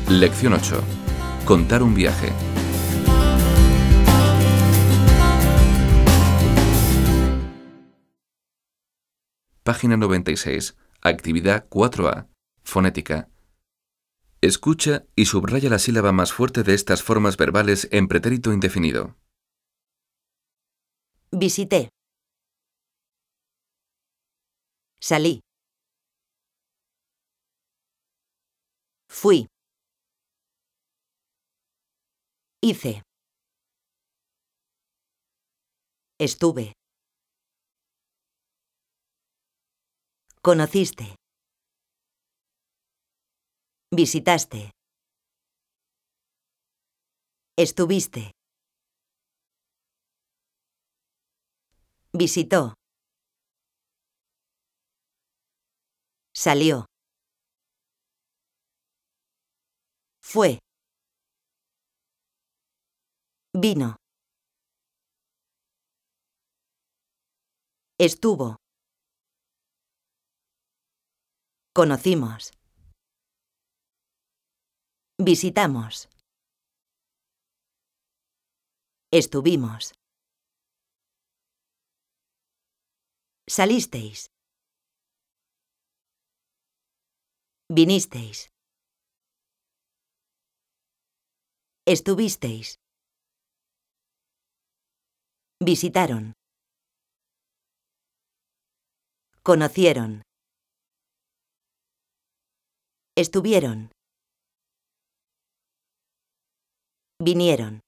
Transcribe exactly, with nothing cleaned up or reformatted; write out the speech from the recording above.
Lección ocho. Contar un viaje. Página noventa y seis. Actividad cuatro A. Fonética. Escucha y subraya la sílaba más fuerte de estas formas verbales en pretérito indefinido. Visité. Salí. Fui. Hice. Estuve. Conociste. Visitaste. Estuviste. Visitó. Salió. Fue. Vino. Estuvo. Conocimos. Visitamos. Estuvimos. Salisteis. Vinisteis. Estuvisteis. Visitaron. Conocieron. Estuvieron. Vinieron.